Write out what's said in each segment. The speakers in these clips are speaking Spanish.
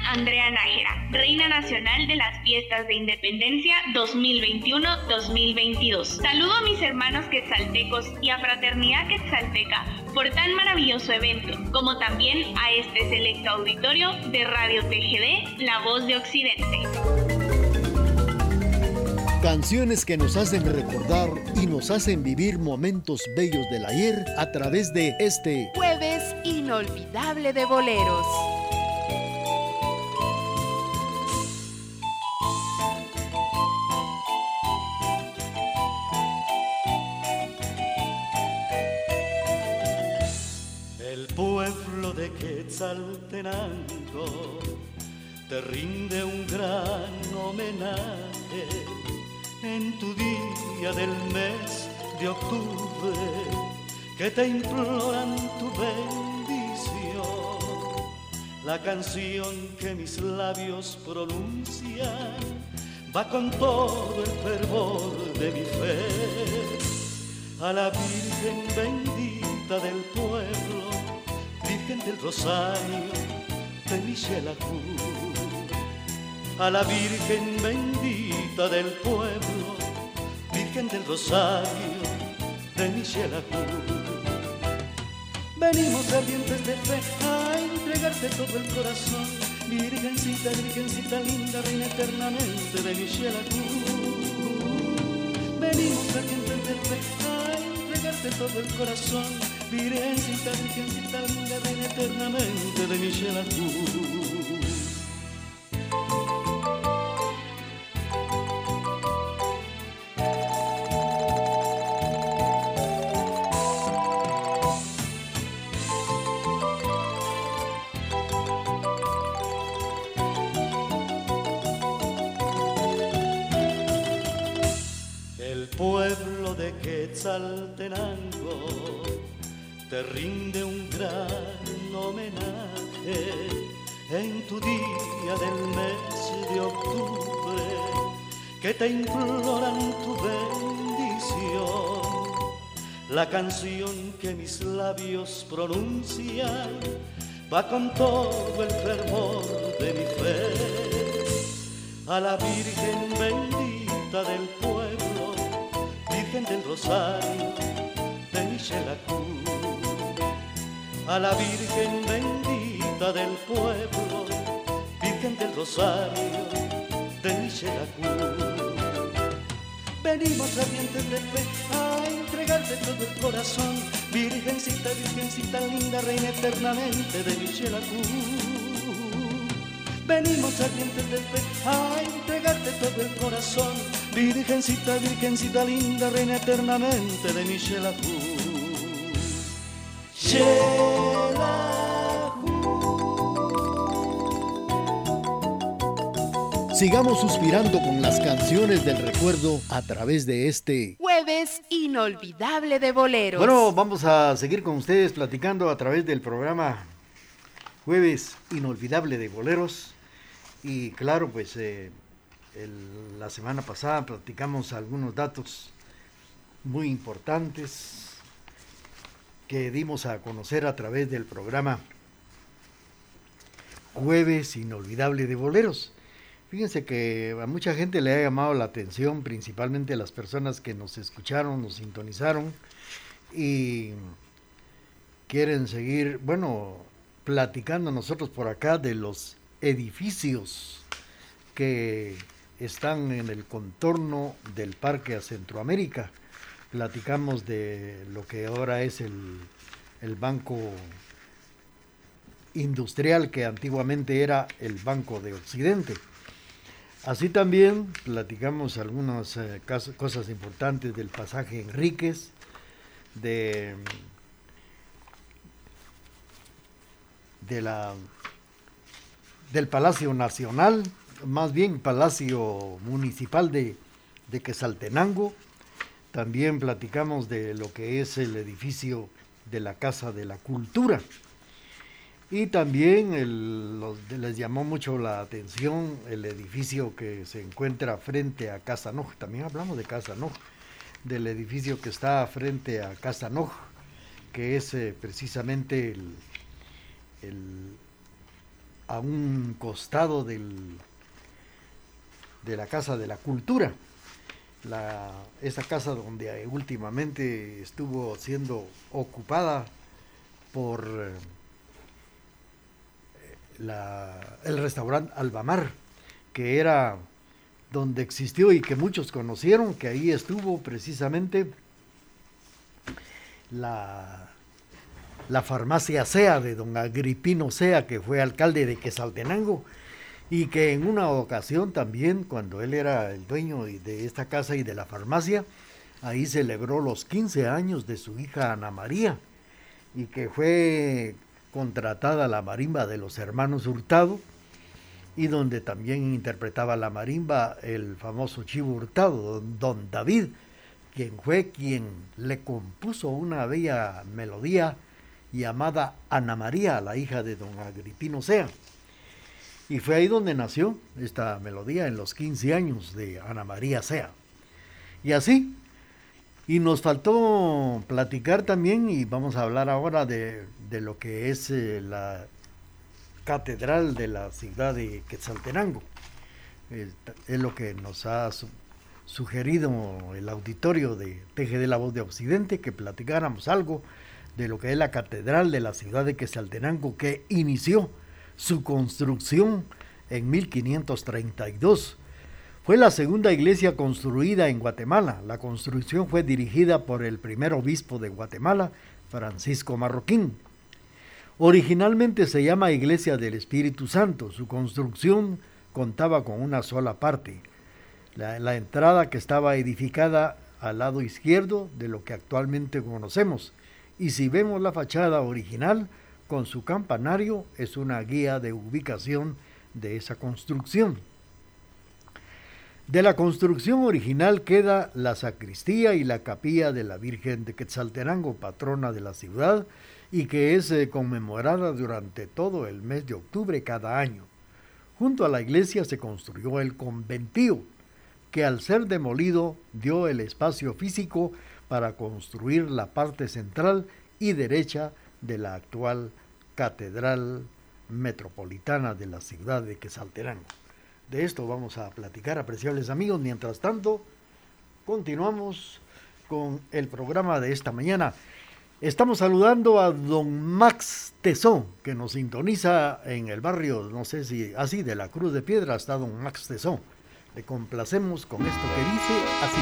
Andrea Nájera, Reina Nacional de las Fiestas de Independencia 2021-2022. Saludo a mis hermanos quetzaltecos y a Fraternidad Quetzalteca por tan maravilloso evento, como también a este selecto auditorio de Radio TGD, La Voz de Occidente. Canciones que nos hacen recordar y nos hacen vivir momentos bellos del ayer a través de este Jueves Inolvidable de Boleros. El pueblo de Quetzaltenango te rinde un gran homenaje en tu día del mes de octubre, que te imploran tu bendición. La canción que mis labios pronuncian va con todo el fervor de mi fe a la Virgen bendita del pueblo, Virgen del Rosario de Mixelacú. A la Virgen bendita del pueblo, Virgen del Rosario de Mixelacú. Venimos ardientes de fe a entregarte todo el corazón, Virgencita, Virgencita linda, reina eternamente de Mixelacú. Venimos ardientes de fe a entregarte todo el corazón, Virgencita, Virgencita linda, reina eternamente de Mixelacú. Pueblo de Quetzaltenango te rinde un gran homenaje en tu día del mes de octubre, que te imploran tu bendición. La canción que mis labios pronuncian va con todo el fervor de mi fe a la Virgen bendita del pueblo, Virgen del Rosario de Mixelacú. A la Virgen bendita del pueblo, Virgen del Rosario de Mixelacú. Venimos ardientes de fe a entregarte todo el corazón, Virgencita, Virgencita linda, reina eternamente de Mixelacú. Venimos ardientes de fe a entregarte todo el corazón, Virgencita, Virgencita linda, reina eternamente de Mixelacú. Sigamos suspirando con las canciones del recuerdo a través de este Jueves Inolvidable de Boleros. Bueno, vamos a seguir con ustedes platicando a través del programa Jueves Inolvidable de Boleros. Y claro, pues la semana pasada platicamos algunos datos muy importantes que dimos a conocer a través del programa Jueves Inolvidable de Boleros. Fíjense que a mucha gente le ha llamado la atención, principalmente a las personas que nos escucharon, nos sintonizaron y quieren seguir, bueno, platicando nosotros por acá de los edificios que están en el contorno del Parque a Centroamérica. Platicamos de lo que ahora es el Banco Industrial, que antiguamente era el Banco de Occidente. Así también platicamos algunas cosas importantes del pasaje Enríquez, del Palacio Nacional, más bien Palacio Municipal de Quetzaltenango. También platicamos de lo que es el edificio de la Casa de la Cultura. Y también les llamó mucho la atención el edificio que se encuentra frente a Casa Noj. También hablamos de Casa Noj, del edificio que está frente a Casa Noj, que es precisamente a un costado de la Casa de la Cultura. Esa casa donde últimamente estuvo siendo ocupada por el restaurante Albamar, que era donde existió y que muchos conocieron, que ahí estuvo precisamente la farmacia Sea de don Agripino Sea, que fue alcalde de Quetzaltenango, y que en una ocasión también, cuando él era el dueño de esta casa y de la farmacia, ahí celebró los 15 años de su hija Ana María, y que fue contratada la marimba de los hermanos Hurtado, y donde también interpretaba la marimba el famoso Chivo Hurtado, don David, quien le compuso una bella melodía llamada Ana María, la hija de don Agripino Sea. Y fue ahí donde nació esta melodía, en los 15 años de Ana María Sea. Y así, y nos faltó platicar también, y vamos a hablar ahora de lo que es la catedral de la ciudad de Quetzaltenango. Es lo que nos ha sugerido el auditorio de TGD La Voz de Occidente, que platicáramos algo de lo que es la catedral de la ciudad de Quetzaltenango, que inició su construcción en 1532. Fue la segunda iglesia construida en Guatemala. La construcción fue dirigida por el primer obispo de Guatemala, Francisco Marroquín. Originalmente se llama Iglesia del Espíritu Santo. Su construcción contaba con una sola parte, la entrada, que estaba edificada al lado izquierdo de lo que actualmente conocemos. Y si vemos la fachada original, con su campanario, es una guía de ubicación de esa construcción. De la construcción original queda la sacristía y la capilla de la Virgen de Quetzaltenango, patrona de la ciudad, y que es conmemorada durante todo el mes de octubre cada año. Junto a la iglesia se construyó el conventío, que al ser demolido dio el espacio físico para construir la parte central y derecha de la actual Catedral Metropolitana de la ciudad de Quetzaltenango. De esto vamos a platicar, apreciables amigos. Mientras tanto, continuamos con el programa de esta mañana. Estamos saludando a don Max Tezón, que nos sintoniza en el barrio, no sé si así, de la Cruz de Piedra. Está don Max Tezón. Le complacemos con esto que dice así.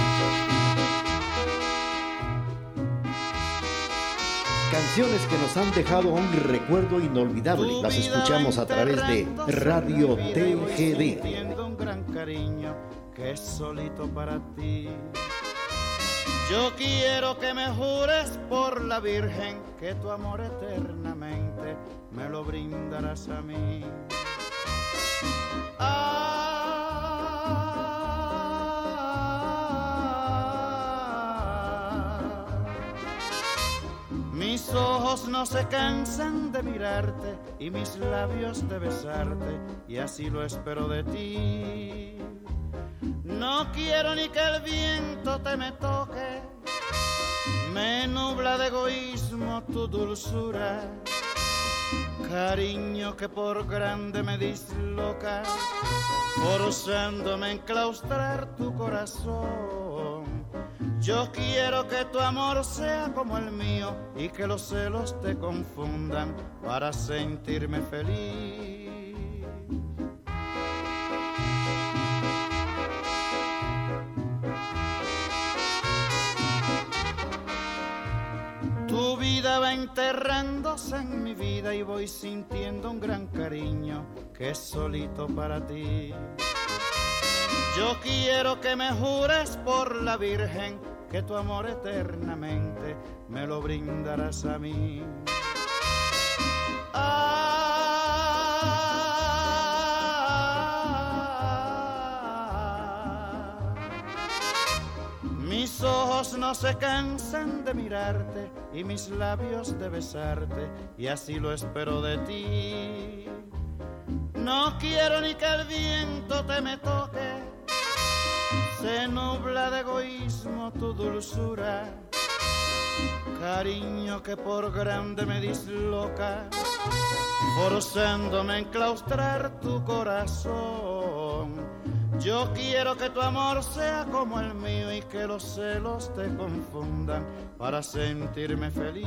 Canciones que nos han dejado un recuerdo inolvidable. Las escuchamos a través de Radio TGD. Siento un gran cariño que es solito para ti. Yo quiero que me jures por la Virgen que tu amor eternamente me lo brindarás a mí. Mis ojos no se cansan de mirarte y mis labios de besarte, y así lo espero de ti. No quiero ni que el viento te me toque, me nubla de egoísmo tu dulzura. Cariño que por grande me disloca, forzándome a enclaustrar tu corazón. Yo quiero que tu amor sea como el mío y que los celos te confundan para sentirme feliz. Tu vida va enterrándose en mi vida y voy sintiendo un gran cariño que es solito para ti. Yo quiero que me jures por la Virgen que tu amor eternamente me lo brindarás a mí. Mis ojos no se cansan de mirarte y mis labios de besarte, y así lo espero de ti. No quiero ni que el viento te me toque, se nubla de egoísmo tu dulzura. cariño que por grande me disloca, forzándome a enclaustrar tu corazón. Yo quiero que tu amor sea como el mío y que los celos te confundan para sentirme feliz.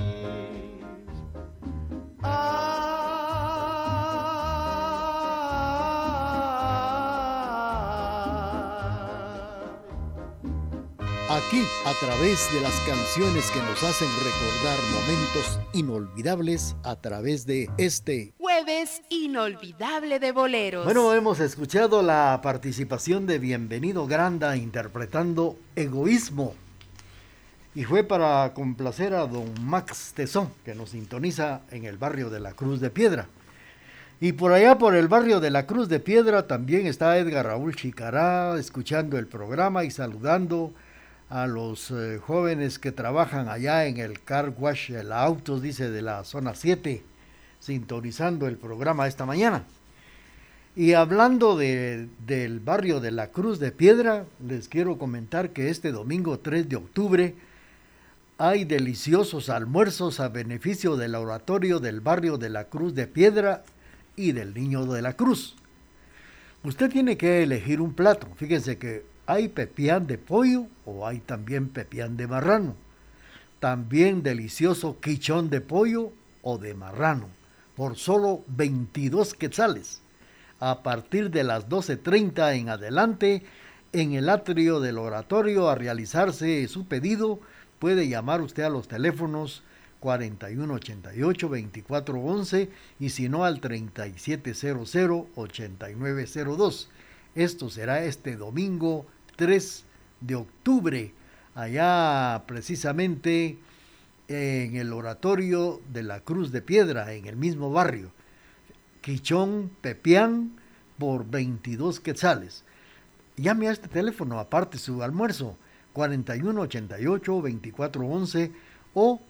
Aquí, a través de las canciones que nos hacen recordar momentos inolvidables, a través de este Jueves inolvidable de boleros. Bueno, hemos escuchado la participación de Bienvenido Granda interpretando Egoísmo. Y fue para complacer a don Max Tesón, que nos sintoniza en el barrio de la Cruz de Piedra. Y por allá, por el barrio de la Cruz de Piedra, también está Edgar Raúl Chicará escuchando el programa y saludando a los jóvenes que trabajan allá en el car wash, el autos, dice, de la zona 7, sintonizando el programa esta mañana. Y hablando del barrio de la Cruz de Piedra, les quiero comentar que este domingo 3 de octubre hay deliciosos almuerzos a beneficio del oratorio del barrio de la Cruz de Piedra y del Niño de la Cruz. Usted tiene que elegir un plato. Fíjense que hay pepián de pollo o hay también pepián de marrano. También delicioso quichón de pollo o de marrano, por solo 22 quetzales. A partir de las 12:30 en adelante, en el atrio del oratorio a realizarse su pedido, puede llamar usted a los teléfonos 4188-2411 y si no al 3700-8902. Esto será este domingo 3 de octubre, allá precisamente en el oratorio de la Cruz de Piedra, en el mismo barrio. Quichón, pepián, por 22 quetzales. Llame a este teléfono, aparte su almuerzo, 4188-2411 o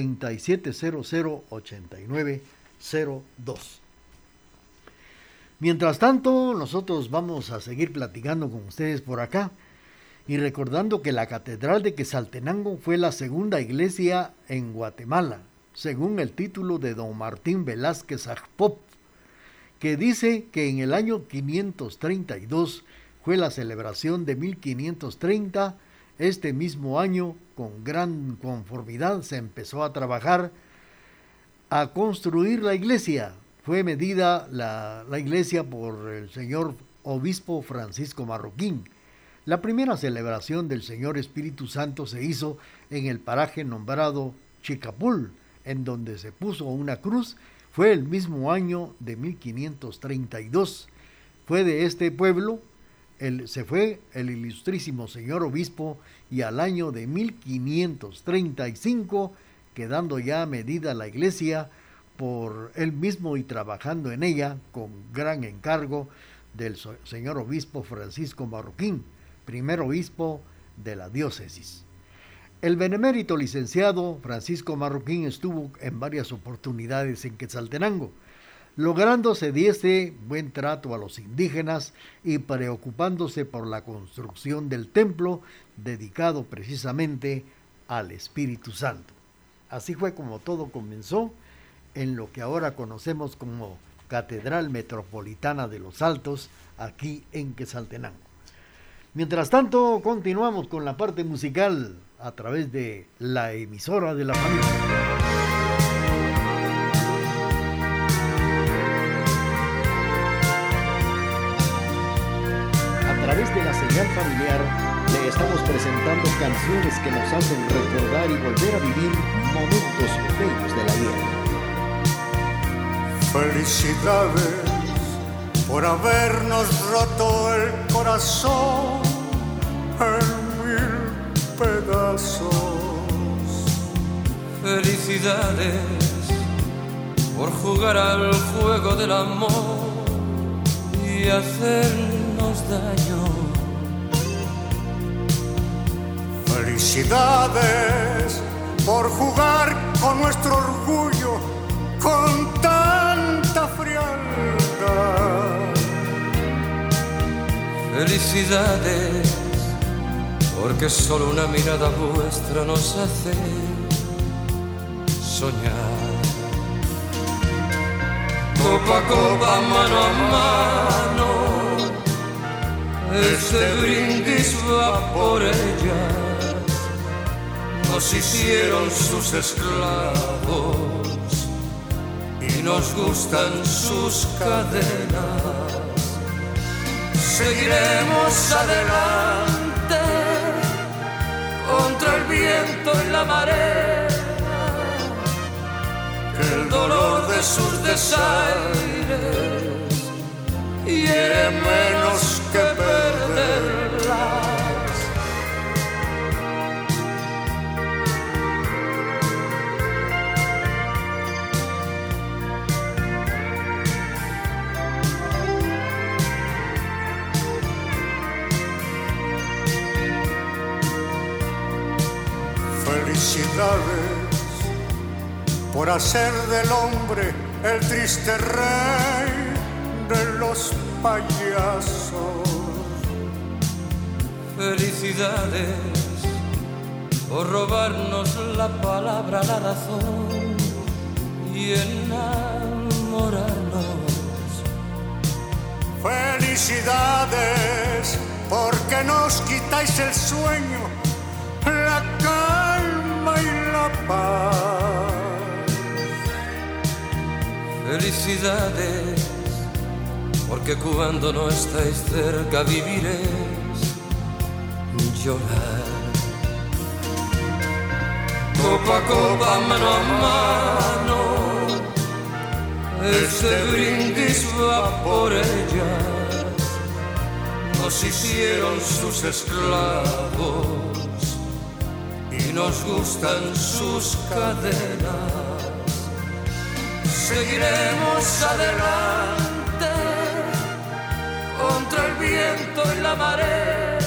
3700-8902. Mientras tanto, nosotros vamos a seguir platicando con ustedes por acá y recordando que la Catedral de Quetzaltenango fue la segunda iglesia en Guatemala, según el título de don Martín Velázquez Agpop, que dice que en el año 532 fue la celebración de 1530. Este mismo año, con gran conformidad, se empezó a trabajar a construir la iglesia. Fue medida la iglesia por el señor obispo Francisco Marroquín. La primera celebración del Señor Espíritu Santo se hizo en el paraje nombrado Chicapul, en donde se puso una cruz. Fue el mismo año de 1532. Fue de este pueblo, se fue el ilustrísimo señor obispo, y al año de 1535, quedando ya medida la iglesia por él mismo y trabajando en ella con gran encargo del señor obispo Francisco Marroquín, primer obispo de la diócesis. El benemérito licenciado Francisco Marroquín estuvo en varias oportunidades en Quetzaltenango, logrando se diese buen trato a los indígenas y preocupándose por la construcción del templo dedicado precisamente al Espíritu Santo. Así fue como todo comenzó en lo que ahora conocemos como Catedral Metropolitana de los Altos, aquí en Quetzaltenango. Mientras tanto, continuamos con la parte musical a través de la emisora de la familia. A través de la señal familiar le estamos presentando canciones que nos hacen recordar y volver a vivir momentos bellos de la vida. Felicidades por habernos roto el corazón en 1000 pedazos. Felicidades por jugar al juego del amor y hacernos daño. Felicidades por jugar con nuestro orgullo con tanta frialdad. Felicidades porque solo una mirada vuestra nos hace soñar. Copa a copa, mano a mano, este brindis va por ellas. Nos hicieron sus esclavos y nos gustan sus cadenas. Seguiremos adelante contra el viento y la marea, que el dolor de sus desaires hiere menos que perderlas. Felicidades por hacer del hombre el triste rey de los payasos. Felicidades por robarnos la palabra, la razón y enamorarnos. Felicidades porque nos quitáis el sueño, la calma y la paz. Felicidades porque cuando no estáis cerca viviréis llorar. Copa a copa, mano a mano, este brindis va por ellas. Nos hicieron sus esclavos y nos gustan sus cadenas. Seguiremos adelante contra el viento y la marea,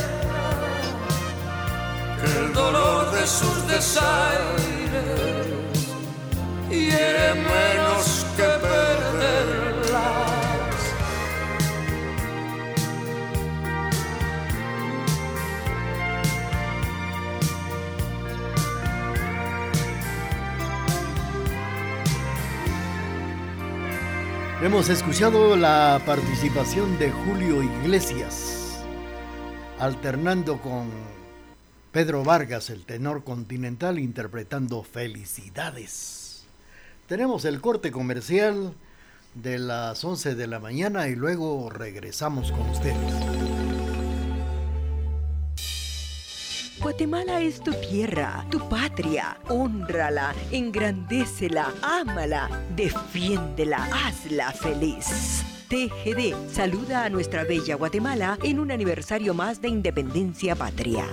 que el dolor de sus desaires hiere menos que perderlas. Hemos escuchado la participación de Julio Iglesias, alternando con Pedro Vargas, el tenor continental, interpretando Felicidades. Tenemos el corte comercial de las 11 de la mañana y luego regresamos con ustedes. Guatemala es tu tierra, tu patria. Hónrala, engrandécela, ámala, defiéndela, hazla feliz. TGD saluda a nuestra bella Guatemala en un aniversario más de independencia patria.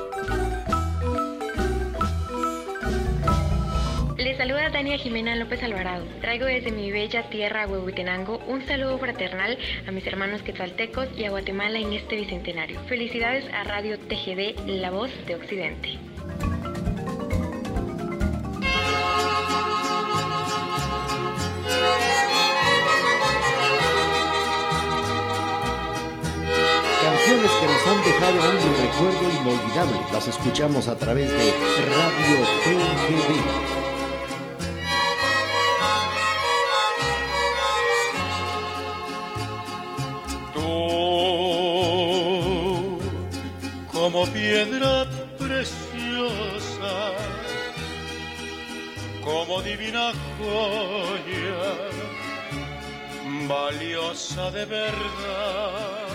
Les saluda Tania Jimena López Alvarado. Traigo desde mi bella tierra Huehuetenango un saludo fraternal a mis hermanos quetzaltecos y a Guatemala en este bicentenario. Felicidades a Radio TGD, la voz de Occidente. Canciones que nos han dejado un recuerdo inolvidable. Las escuchamos a través de Radio TGD. Como piedra preciosa, como divina joya, valiosa de verdad.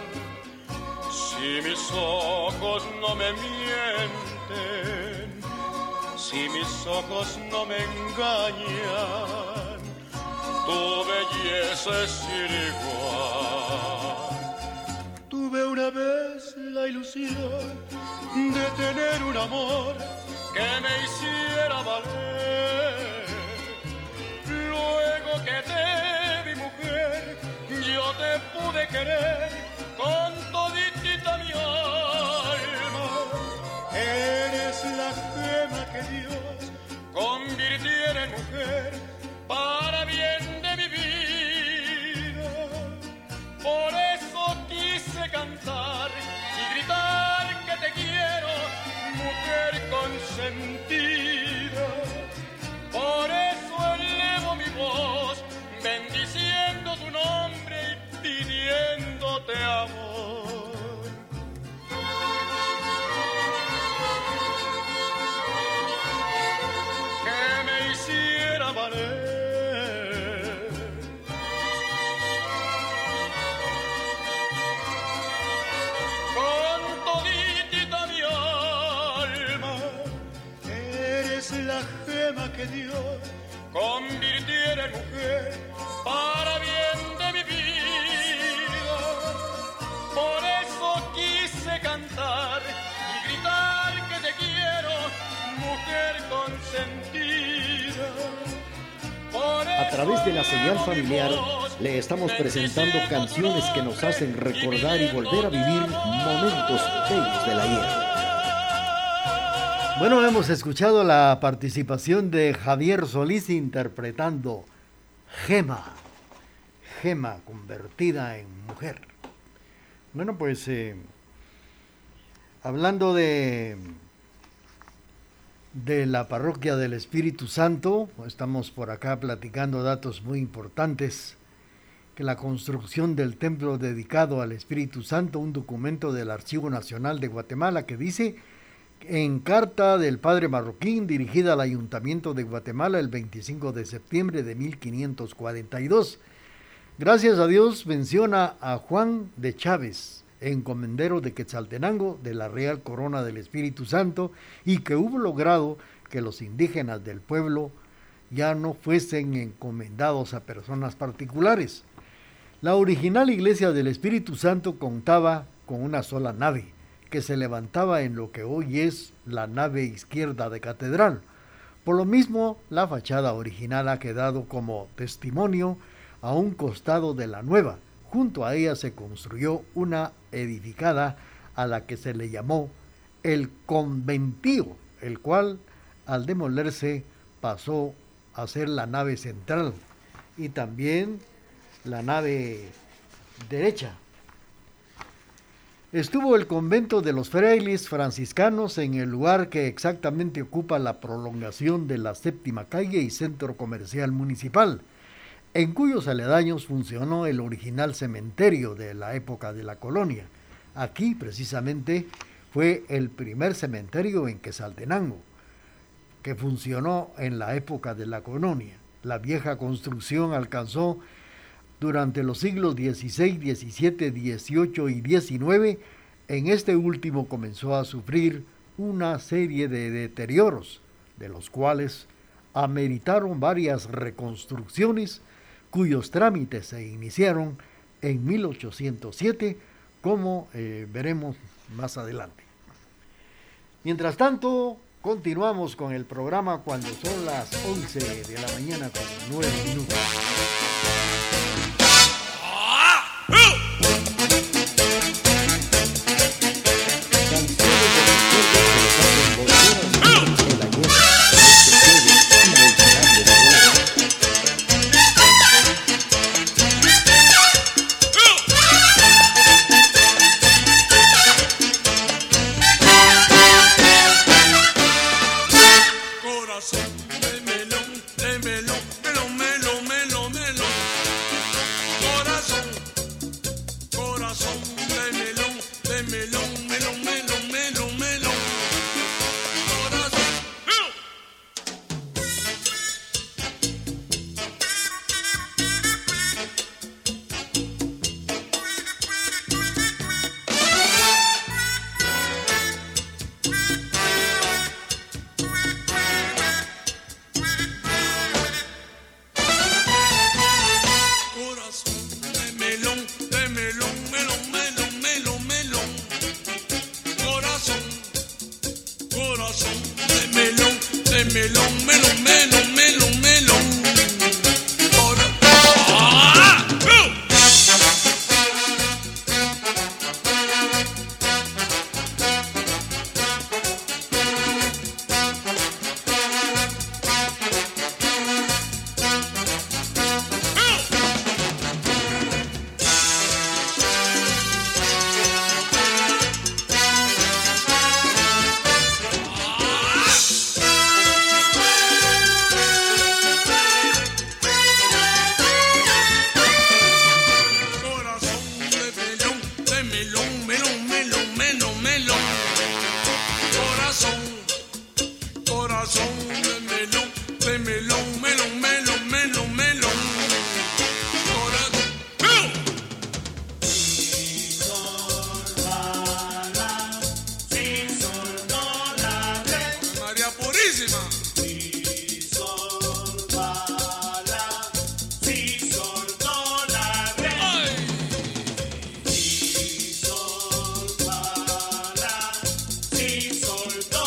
Si mis ojos no me mienten, si mis ojos no me engañan, tu belleza es sin igual. Tuve una vez la ilusión de tener un amor que me hiciera valer. Luego que te vi mujer, yo te pude querer con toditita mi alma. Eres la gema que Dios convirtiera en mujer para bien de mi vida. Por eso quise cantar y gritar que te quiero, mujer consentida. A través de la señal familiar le estamos presentando canciones que nos hacen recordar y volver a vivir momentos bellos del ayer. Bueno, hemos escuchado la participación de Javier Solís interpretando Gema convertida en mujer. Bueno, pues hablando de la parroquia del Espíritu Santo, estamos por acá platicando datos muy importantes, que la construcción del templo dedicado al Espíritu Santo, un documento del Archivo Nacional de Guatemala que dice, en carta del padre Marroquín dirigida al Ayuntamiento de Guatemala el 25 de septiembre de 1542, gracias a Dios menciona a Juan de Chávez, encomendero de Quetzaltenango de la Real Corona del Espíritu Santo, y que hubo logrado que los indígenas del pueblo ya no fuesen encomendados a personas particulares. La original iglesia del Espíritu Santo contaba con una sola nave, que se levantaba en lo que hoy es la nave izquierda de catedral. Por lo mismo, la fachada original ha quedado como testimonio a un costado de la nueva. Junto a ella se construyó una edificada a la que se le llamó el conventío, el cual al demolerse pasó a ser la nave central y también la nave derecha. Estuvo el convento de los frailes franciscanos en el lugar que exactamente ocupa la prolongación de la Séptima Calle y Centro Comercial Municipal, en cuyos aledaños funcionó el original cementerio de la época de la colonia. Aquí, precisamente, fue el primer cementerio en Quetzaltenango, que funcionó en la época de la colonia. La vieja construcción alcanzó durante los siglos XVI, XVII, XVIII y XIX. En este último comenzó a sufrir una serie de deterioros, de los cuales ameritaron varias reconstrucciones, cuyos trámites se iniciaron en 1807, como veremos más adelante. Mientras tanto, continuamos con el programa cuando son las 11 de la mañana con 9 minutos.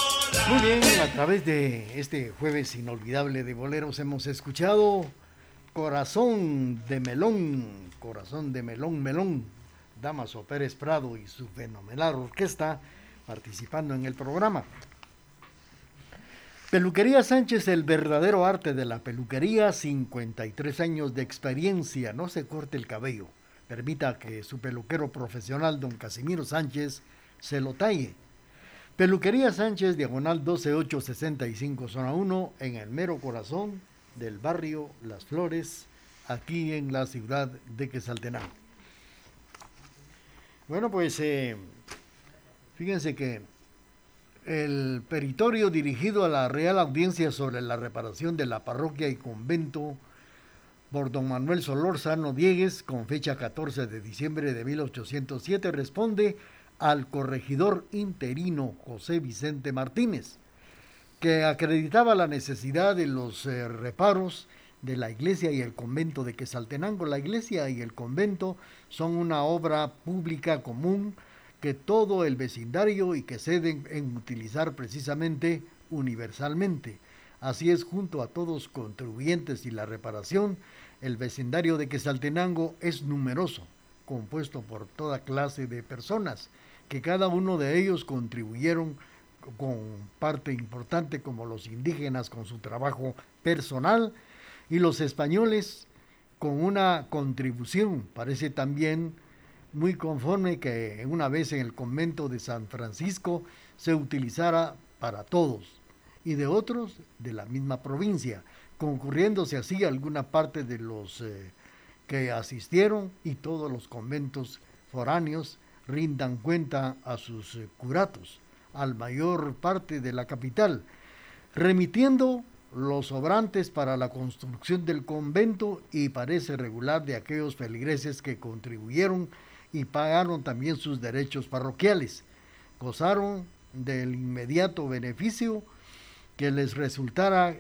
A través de este jueves inolvidable de boleros hemos escuchado Corazón de Melón, Melón, Damaso Pérez Prado y su fenomenal orquesta participando en el programa. Peluquería Sánchez, el verdadero arte de la peluquería, 53 años de experiencia, no se corte el cabello, permita que su peluquero profesional, don Casimiro Sánchez, se lo talle. Peluquería Sánchez, diagonal 12865, zona 1, en el mero corazón del barrio Las Flores, aquí en la ciudad de Quetzaltenango. Bueno, pues fíjense que el peritorio dirigido a la Real Audiencia sobre la reparación de la parroquia y convento por don Manuel Solórzano Diegues, con fecha 14 de diciembre de 1807, responde al corregidor interino José Vicente Martínez, que acreditaba la necesidad de los reparos de la iglesia y el convento de Quetzaltenango. La iglesia y el convento son una obra pública común que todo el vecindario y que se deben en utilizar precisamente universalmente. Así es, junto a todos contribuyentes y la reparación, el vecindario de Quetzaltenango es numeroso, compuesto por toda clase de personas, que cada uno de ellos contribuyeron con parte importante, como los indígenas con su trabajo personal y los españoles con una contribución. Parece también muy conforme que una vez en el convento de San Francisco se utilizara para todos y de otros de la misma provincia, concurriéndose así alguna parte de los que asistieron, y todos los conventos foráneos rindan cuenta a sus curatos, al mayor parte de la capital, remitiendo los sobrantes para la construcción del convento y parece regular de aquellos feligreses que contribuyeron y pagaron también sus derechos parroquiales. Gozaron del inmediato beneficio que les resultara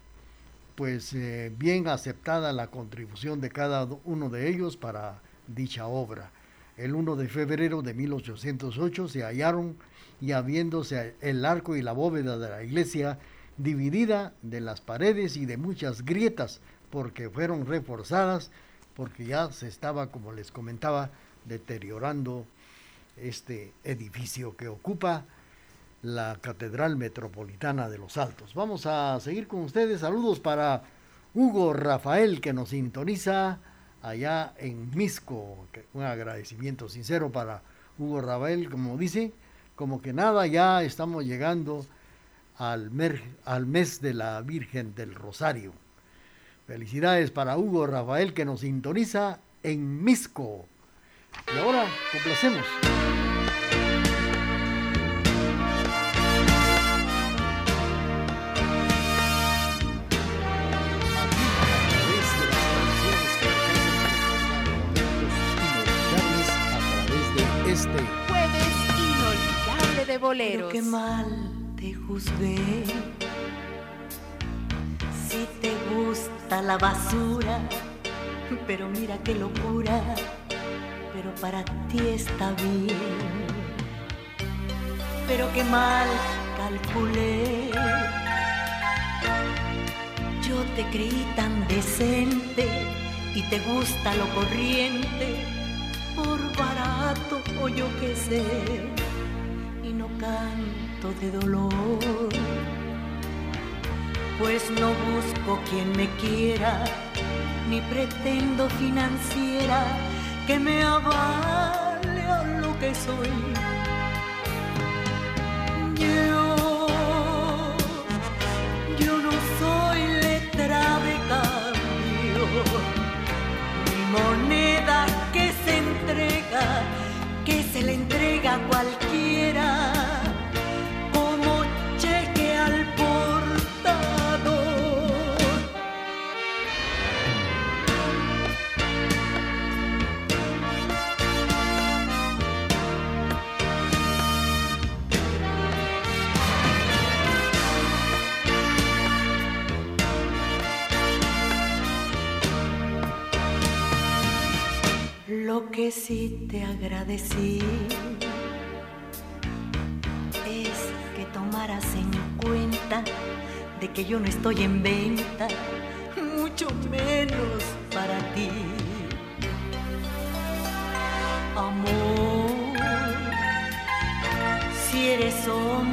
pues bien aceptada la contribución de cada uno de ellos para dicha obra. El 1 de febrero de 1808 se hallaron, y habiéndose el arco y la bóveda de la iglesia dividida de las paredes y de muchas grietas, porque fueron reforzadas, porque ya se estaba, como les comentaba, deteriorando este edificio que ocupa la Catedral Metropolitana de Los Altos. Vamos a seguir con ustedes. Saludos para Hugo Rafael, que nos sintoniza allá en Misco. Un agradecimiento sincero para Hugo Rafael, como dice, como que nada, ya estamos llegando al mes de la Virgen del Rosario. Felicidades para Hugo Rafael, que nos sintoniza en Misco. Y ahora complacemos. Este jueves inolvidable de boleros. Pero qué mal te juzgué. Si te gusta la basura, pero mira qué locura, pero para ti está bien. Pero qué mal calculé. Yo te creí tan decente y te gusta lo corriente, por barato o yo qué sé, y no canto de dolor, pues no busco quien me quiera, ni pretendo financiera que me avale a lo que soy. Yo no soy letra de cambio, ni moneda que se entrega, que se le entrega a cualquiera, como cheque al portador. Lo que sí te agradecí es que tomaras en cuenta de que yo no estoy en venta, mucho menos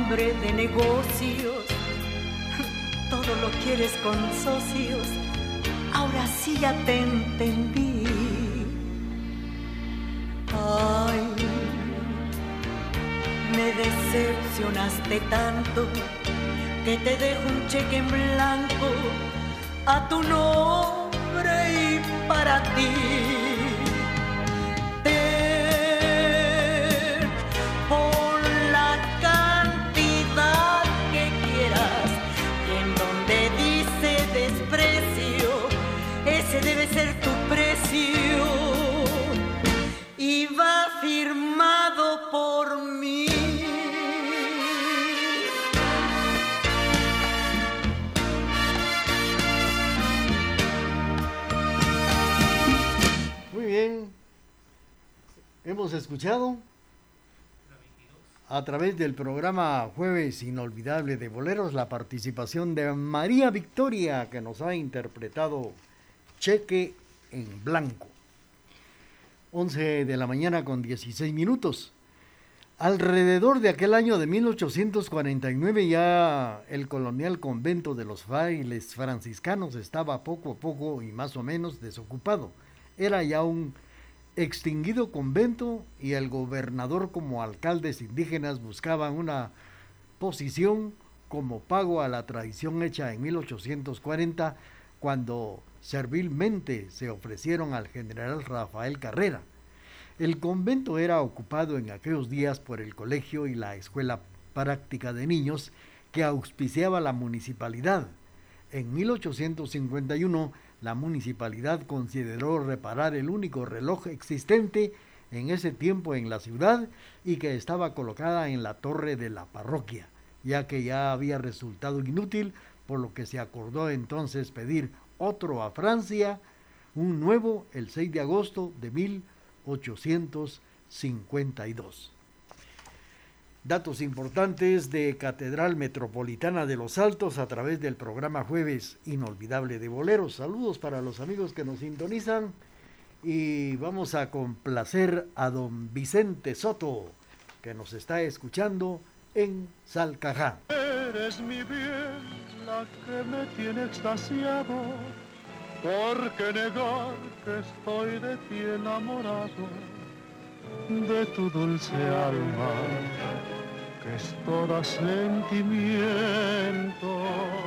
hombre de negocios, todo lo quieres con socios, ahora sí ya te entendí. Ay, me decepcionaste tanto que te dejo un cheque en blanco a tu nombre y para ti. Ten por la cantidad que quieras y en donde dice desprecio, ese debe ser tu precio y va firmado por mí. Hemos escuchado a través del programa Jueves Inolvidable de Boleros la participación de María Victoria, que nos ha interpretado Cheque en Blanco. 11 de la mañana con 16 minutos. Alrededor de aquel año de 1849 ya el colonial convento de los frailes franciscanos estaba poco a poco y más o menos desocupado. Era ya un extinguido convento y el gobernador como alcaldes indígenas buscaban una posición como pago a la traición hecha en 1840 cuando servilmente se ofrecieron al general Rafael Carrera. El convento era ocupado en aquellos días por el colegio y la escuela práctica de niños que auspiciaba la municipalidad. En 1851 la municipalidad consideró reparar el único reloj existente en ese tiempo en la ciudad y que estaba colocada en la torre de la parroquia, ya que ya había resultado inútil, por lo que se acordó entonces pedir otro a Francia, un nuevo el 6 de agosto de 1852. Datos importantes de Catedral Metropolitana de Los Altos a través del programa Jueves Inolvidable de Boleros. Saludos para los amigos que nos sintonizan y vamos a complacer a don Vicente Soto, que nos está escuchando en Salcajá. Eres mi bien, la que me tiene extasiado, ¿por qué negar que estoy de ti enamorado? De tu dulce alma, que es toda sentimiento,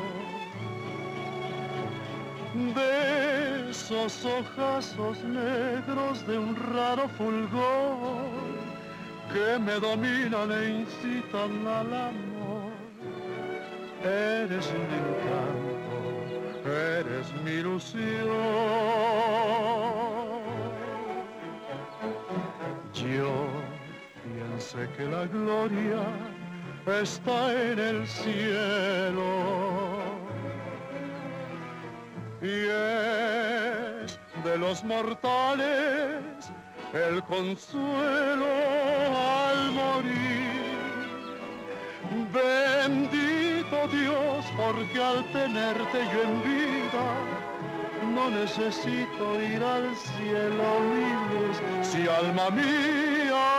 de esos ojazos negros de un raro fulgor que me dominan e incitan al amor. Eres un encanto, eres mi ilusión. Yo pienso que la gloria está en el cielo y es de los mortales el consuelo al morir. Bendito Dios, porque al tenerte yo en vida no necesito ir al cielo miles, si alma mía.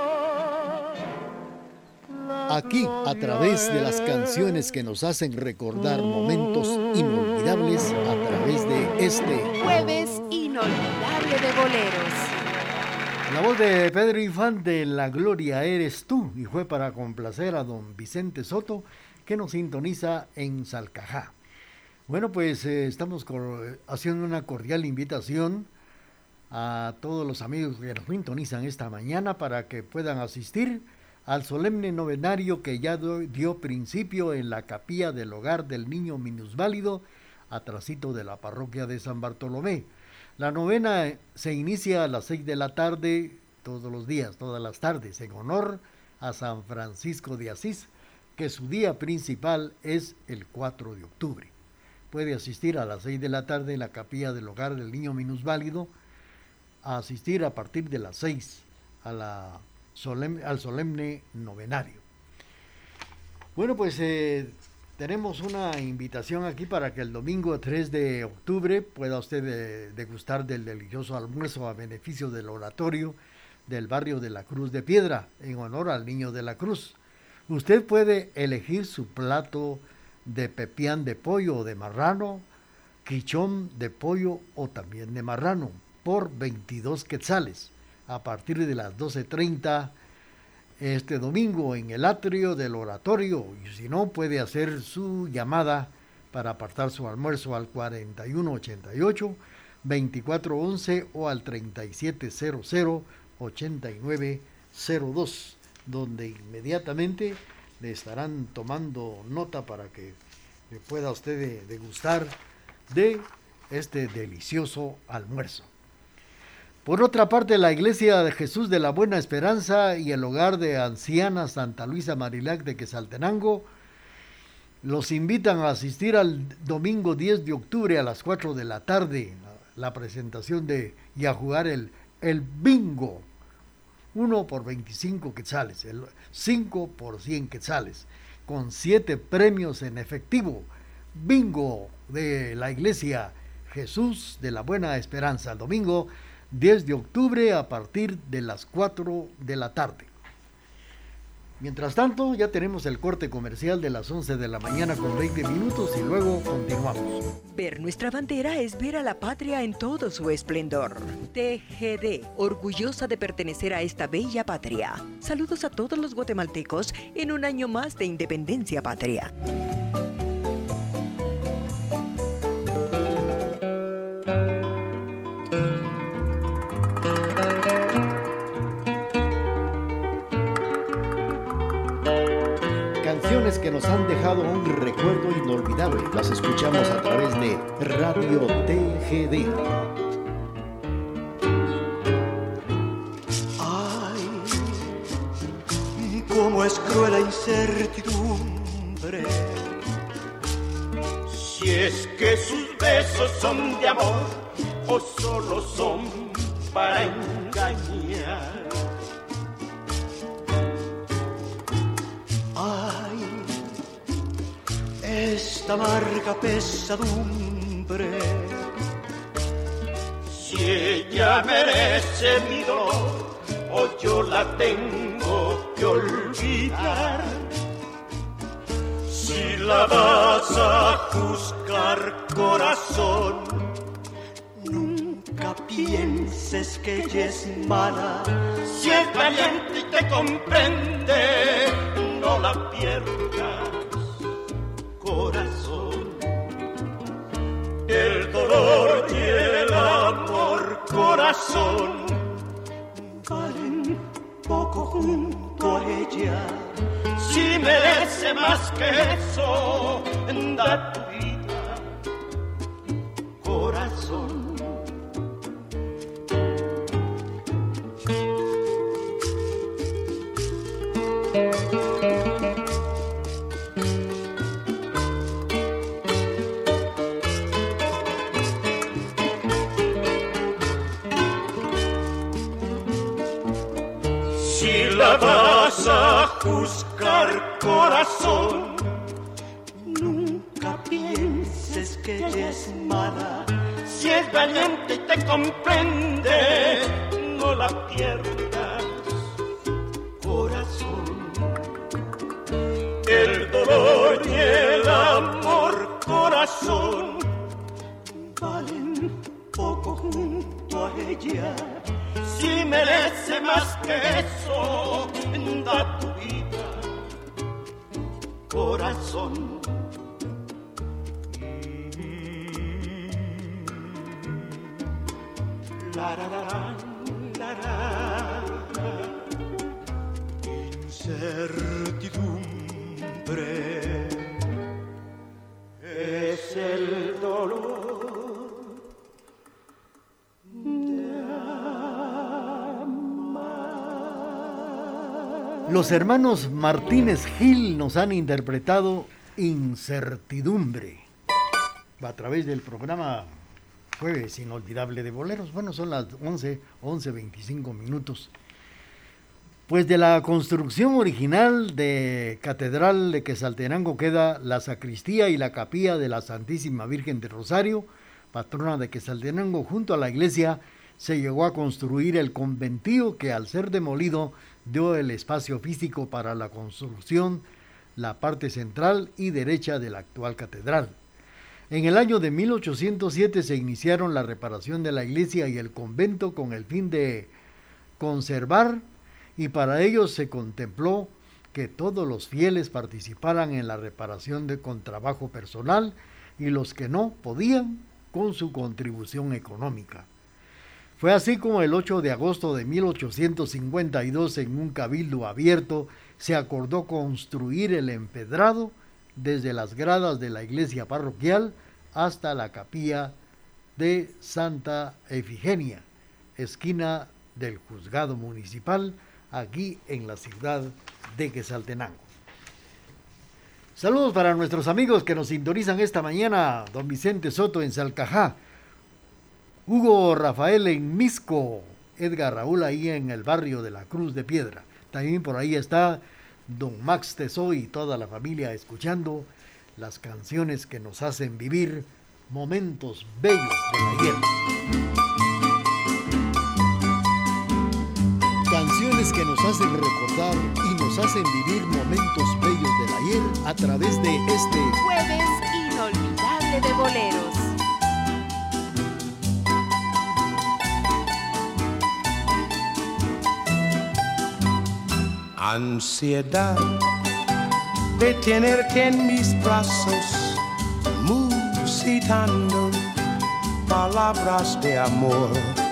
Aquí, a través de las canciones que nos hacen recordar momentos inolvidables, a través de este Jueves Inolvidable de Boleros. La voz de Pedro Infante, La Gloria Eres Tú, y fue para complacer a don Vicente Soto, que nos sintoniza en Salcajá. Bueno, pues estamos haciendo una cordial invitación a todos los amigos que nos sintonizan esta mañana para que puedan asistir al solemne novenario que ya dio principio en la capilla del Hogar del Niño Minusválido, atrasito de la parroquia de San Bartolomé. La novena se inicia a las 6 de la tarde, todos los días, todas las tardes, en honor a San Francisco de Asís, que su día principal es el 4 de octubre. Puede asistir a las 6 de la tarde en la capilla del Hogar del Niño Minusválido, a asistir a partir de las 6 al solemne novenario. Bueno, pues tenemos una invitación aquí para que el domingo 3 de octubre pueda usted degustar del delicioso almuerzo a beneficio del oratorio del barrio de la Cruz de Piedra, en honor al Niño de la Cruz. Usted puede elegir su plato de pepián de pollo o de marrano, quichón de pollo o también de marrano, por 22 quetzales, a partir de las 12:30 este domingo en el atrio del oratorio. Y si no, puede hacer su llamada para apartar su almuerzo al 4188-2411 o al 3700-8902, donde inmediatamente le estarán tomando nota para que le pueda usted degustar de este delicioso almuerzo. Por otra parte, la Iglesia de Jesús de la Buena Esperanza y el Hogar de Ancianas Santa Luisa Marilac de Quetzaltenango los invitan a asistir al domingo 10 de octubre a las 4 de la tarde, la presentación y a jugar el bingo, 1 por 25 quetzales, el 5 por 100 quetzales, con 7 premios en efectivo. Bingo de la Iglesia Jesús de la Buena Esperanza, el domingo 10 de octubre a partir de las 4 de la tarde. Mientras tanto, ya tenemos el corte comercial de las 11 de la mañana con 20 minutos y luego continuamos. Ver nuestra bandera es ver a la patria en todo su esplendor. TGD, orgullosa de pertenecer a esta bella patria. Saludos a todos los guatemaltecos en un año más de independencia patria. Canciones que nos han dejado un recuerdo inolvidable. Las escuchamos a través de Radio TGD. Ay, cómo es cruel la incertidumbre. Si es que sus besos son de amor o solo son para engañar. Esta amarga pesadumbre. Si ella merece mi dolor o yo la tengo que olvidar. Si la vas a juzgar, corazón, nunca pienses que ella es mala. Si es valiente y te comprende, no la pierdas, corazón. El dolor y el amor, corazón, valen poco junto a ella. Si merece más que eso, da tu vida, corazón. Si la vas a juzgar, corazón, nunca pienses que ella es mala. Si es valiente y te comprende, no la pierdas, corazón. El dolor y el amor, corazón, valen poco junto a ella. Si merece más que eso, da tu vida, corazón. La la la la la. Incertidumbre es el dolor. Los hermanos Martínez Gil nos han interpretado Incertidumbre a través del programa Jueves Inolvidable de Boleros. Bueno, son las 11:25 minutos. Pues de la construcción original de Catedral de Quetzaltenango queda la sacristía y la capilla de la Santísima Virgen de Rosario, patrona de Quetzaltenango, junto a la iglesia se llegó a construir el conventillo que, al ser demolido, dio el espacio físico para la construcción, la parte central y derecha de la actual catedral. En el año de 1807 se iniciaron la reparación de la iglesia y el convento con el fin de conservar, y para ello se contempló que todos los fieles participaran en la reparación con trabajo personal y los que no podían con su contribución económica. Fue así como el 8 de agosto de 1852, en un cabildo abierto, se acordó construir el empedrado desde las gradas de la iglesia parroquial hasta la capilla de Santa Efigenia, esquina del juzgado municipal, aquí en la ciudad de Quetzaltenango. Saludos para nuestros amigos que nos sintonizan esta mañana: don Vicente Soto en Salcajá, Hugo Rafael en Misco, Edgar Raúl ahí en el barrio de la Cruz de Piedra. También por ahí está don Max Tesó y toda la familia escuchando las canciones que nos hacen vivir momentos bellos del ayer. Canciones que nos hacen recordar y nos hacen vivir momentos bellos del ayer a través de este Jueves Inolvidable de Boleros. Ansiedad de tenerte en mis brazos, musitando palabras de amor.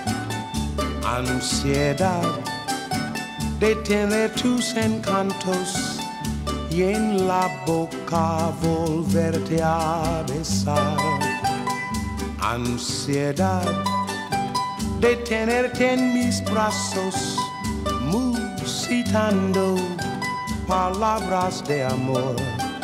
Ansiedad de tener tus encantos y en la boca volverte a besar. Ansiedad de tenerte en mis brazos, musitando palabras de amor.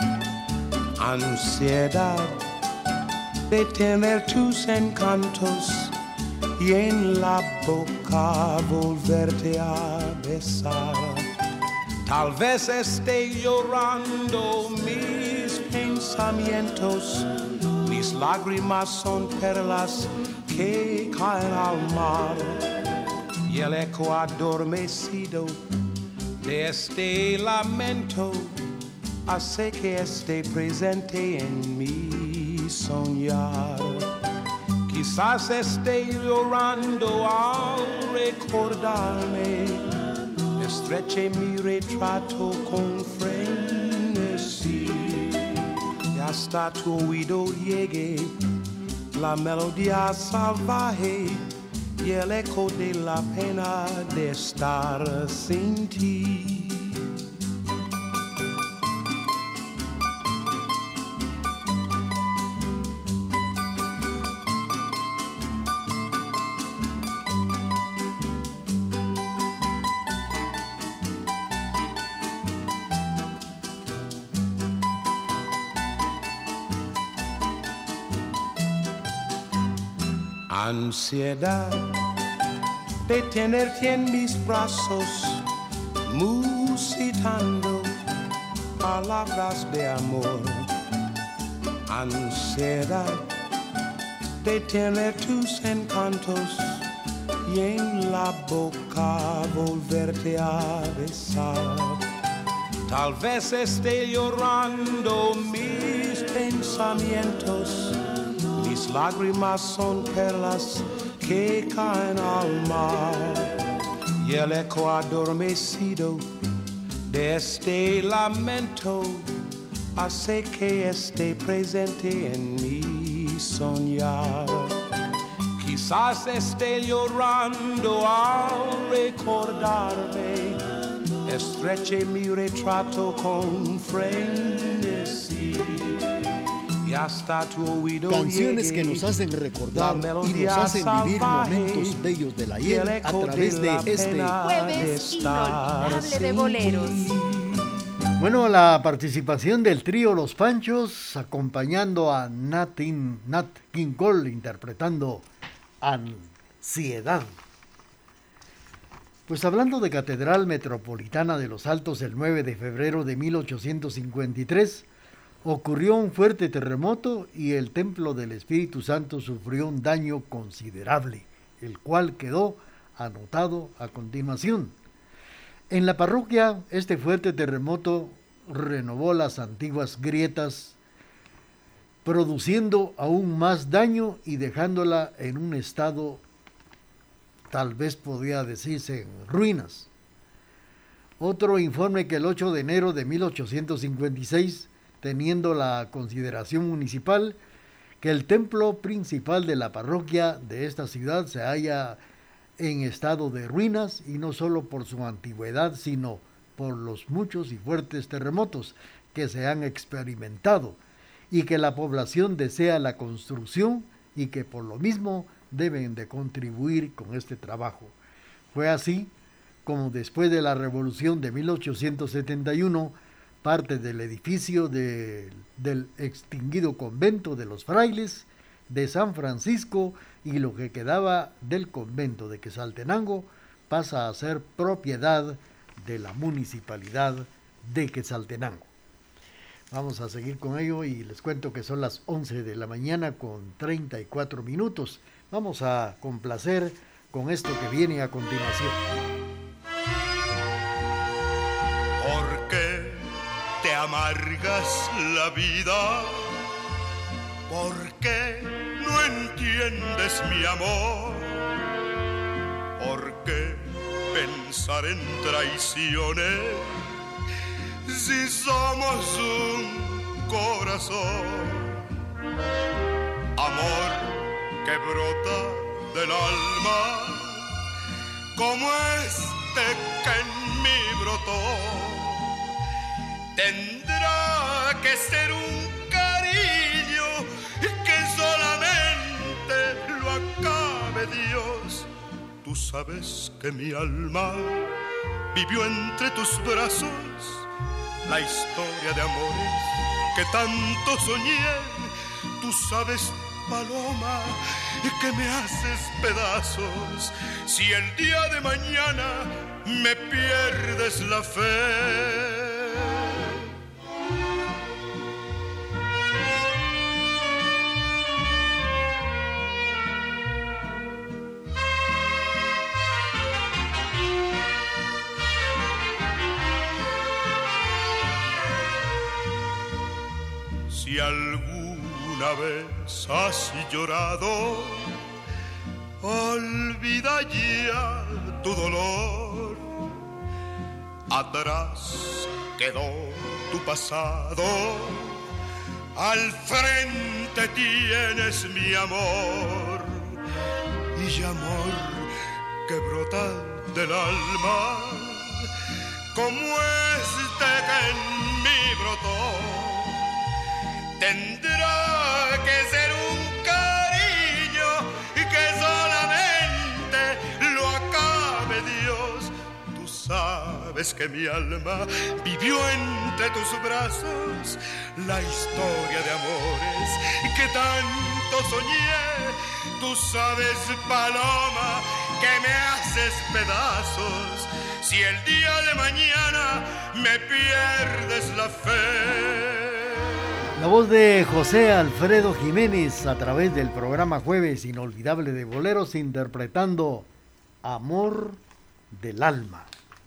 Ansiedad de tener tus encantos y en la boca volverte a besar. Tal vez esté llorando mis pensamientos, mis lágrimas son perlas que caen al mar, y el eco adormecido de este lamento hace que esté presente en mi soñar. Quizás esté llorando al recordarme, estreche mi retrato con frenesí, y hasta tu oído llegue la melodía salvaje y el eco de la pena de estar sin ti. Ansiedad de tenerte en mis brazos, musitando palabras de amor. Ansiedad de tener tus encantos y en la boca volverte a besar. Tal vez esté llorando mis pensamientos, mis lágrimas son perlas que caen al mar, y el eco adormecido de este lamento hace que esté presente en mi soñar. Quizás esté llorando al recordarme, estreche mi retrato con frenesí, y hasta tu oído canciones llegue que nos hacen recordar y nos hacen vivir salvaje, momentos bellos del ayer a eco través de la de este pena Jueves Inolvidable de Boleros. Bueno, la participación del trío Los Panchos, acompañando a Nat King Cole, interpretando Ansiedad. Pues hablando de Catedral Metropolitana de los Altos, el 9 de febrero de 1853, ocurrió un fuerte terremoto y el Templo del Espíritu Santo sufrió un daño considerable el cual quedó anotado a continuación. En la parroquia, este fuerte terremoto renovó las antiguas grietas, produciendo aún más daño y dejándola en un estado, tal vez podría decirse, en ruinas. Otro informe que el 8 de enero de 1856, teniendo la consideración municipal que el templo principal de la parroquia de esta ciudad se halla en estado de ruinas, y no solo por su antigüedad, sino por los muchos y fuertes terremotos que se han experimentado, y que la población desea la construcción y que por lo mismo deben de contribuir con este trabajo. Fue así como después de la Revolución de 1871, parte del edificio del extinguido convento de los frailes de San Francisco y lo que quedaba del convento de Quetzaltenango pasa a ser propiedad de la municipalidad de Quetzaltenango. Vamos a seguir con ello y les cuento que son las 11 de la mañana con 34 minutos. Vamos a complacer con esto que viene a continuación. ¿Por qué te amargas la vida? ¿Por qué no entiendes mi amor? ¿Por qué pensar en traiciones si somos un corazón? Amor que brota del alma como este que en mí brotó. Tendrá que ser un cariño que solamente lo acabe Dios. Tú sabes que mi alma vivió entre tus brazos la historia de amores que tanto soñé. Tú sabes, paloma, que me haces pedazos si el día de mañana me pierdes la fe. Si alguna vez has llorado, olvida ya tu dolor. Atrás quedó tu pasado, al frente tienes mi amor. Y amor que brota del alma, como este que en mí brotó. Tendrá que ser un cariño y que solamente lo acabe Dios. Tú sabes que mi alma vivió entre tus brazos la historia de amores que tanto soñé. Tú sabes, paloma, que me haces pedazos si el día de mañana me pierdes la fe. La voz de José Alfredo Jiménez a través del programa Jueves Inolvidable de Boleros, interpretando Amor del Alma.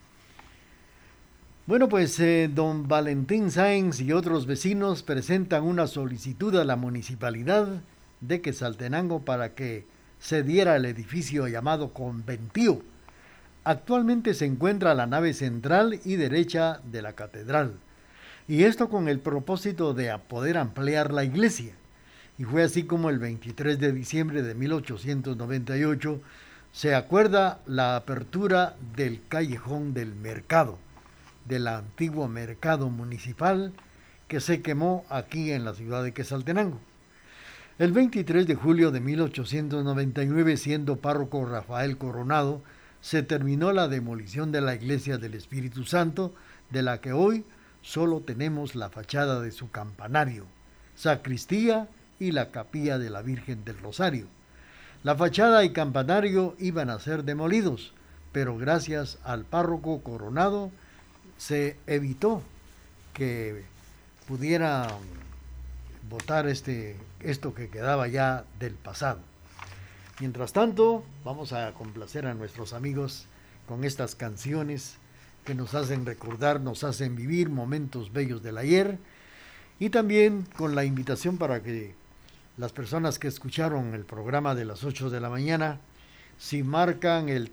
Bueno, pues don Valentín Sáenz y otros vecinos presentan una solicitud a la municipalidad de Quetzaltenango para que se diera el edificio llamado Conventío. Actualmente se encuentra la nave central y derecha de la catedral. Y esto con el propósito de poder ampliar la iglesia. Y fue así como el 23 de diciembre de 1898 se acuerda la apertura del Callejón del Mercado, del antiguo mercado municipal que se quemó aquí en la ciudad de Quetzaltenango. El 23 de julio de 1899, siendo párroco Rafael Coronado, se terminó la demolición de la iglesia del Espíritu Santo, de la que hoy solo tenemos la fachada de su campanario, sacristía y la capilla de la Virgen del Rosario. La fachada y campanario iban a ser demolidos, pero gracias al párroco Coronado se evitó que pudiera botar esto que quedaba ya del pasado. Mientras tanto, vamos a complacer a nuestros amigos con estas canciones que nos hacen recordar, nos hacen vivir momentos bellos del ayer, y también con la invitación para que las personas que escucharon el programa de las 8 de la mañana, si marcan el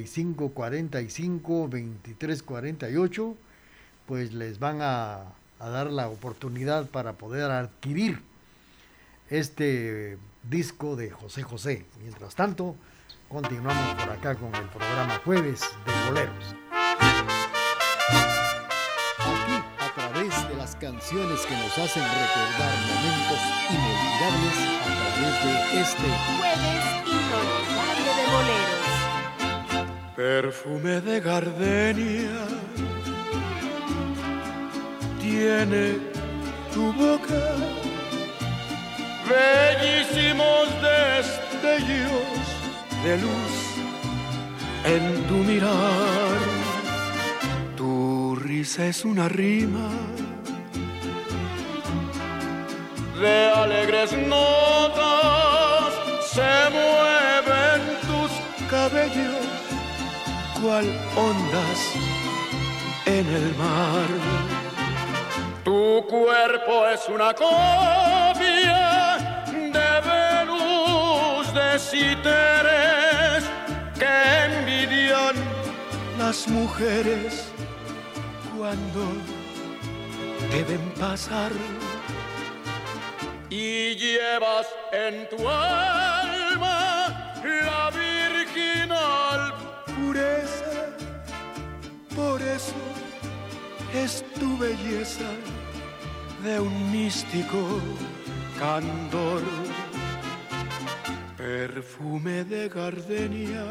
3545-2348, pues les van a dar la oportunidad para poder adquirir este disco de José José. Mientras tanto, continuamos por acá con el programa Jueves de Boleros. Aquí, a través de las canciones que nos hacen recordar momentos inolvidables, a través de este Jueves inolvidable de boleros. Perfume de gardenia tiene tu boca, bellísimos destellos de luz en tu mirar. Tu risa es una rima de alegres notas, se mueven tus cabellos cual ondas en el mar. Tu cuerpo es una copia de Venus, de Citeres, que envidian las mujeres cuando deben pasar. Y llevas en tu alma la virginal pureza, por eso es tu belleza de un místico candor. Perfume de gardenia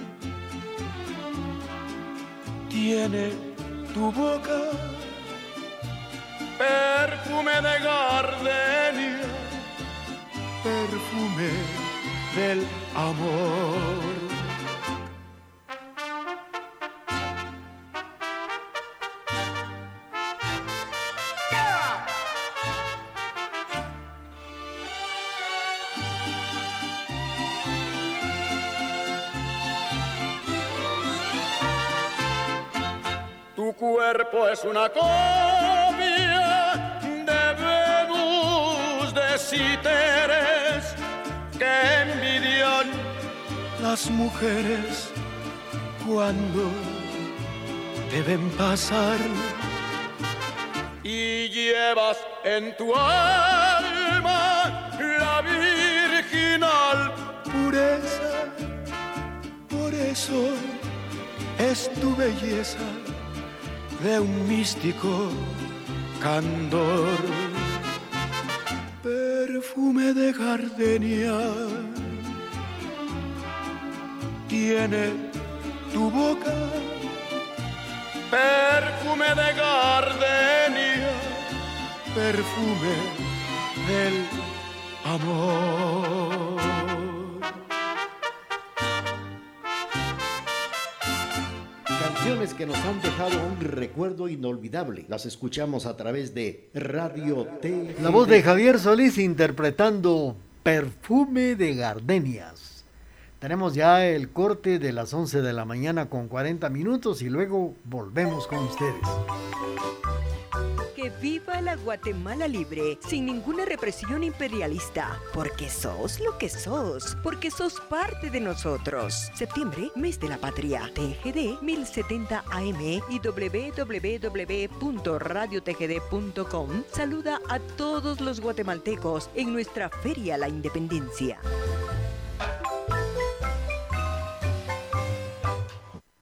tiene tu boca, perfume de gardenia, perfume del amor. Tu cuerpo es una copia de Venus, de Citeres, que envidian las mujeres cuando deben pasar. Y llevas en tu alma la virginal pureza, por eso es tu belleza de un místico candor. Perfume de gardenia tiene tu boca, perfume de gardenia, perfume del amor. Canciones que nos han dejado un recuerdo inolvidable. Las escuchamos a través de Radio TGD. La voz de Javier Solís interpretando Perfume de Gardenias. Tenemos ya el corte de las 11 de la mañana con 40 minutos y luego volvemos con ustedes. Que viva la Guatemala libre, sin ninguna represión imperialista, porque sos lo que sos, porque sos parte de nosotros. Septiembre, mes de la patria. TGD 1070 AM y www.radiotgd.com saluda a todos los guatemaltecos en nuestra Feria La Independencia.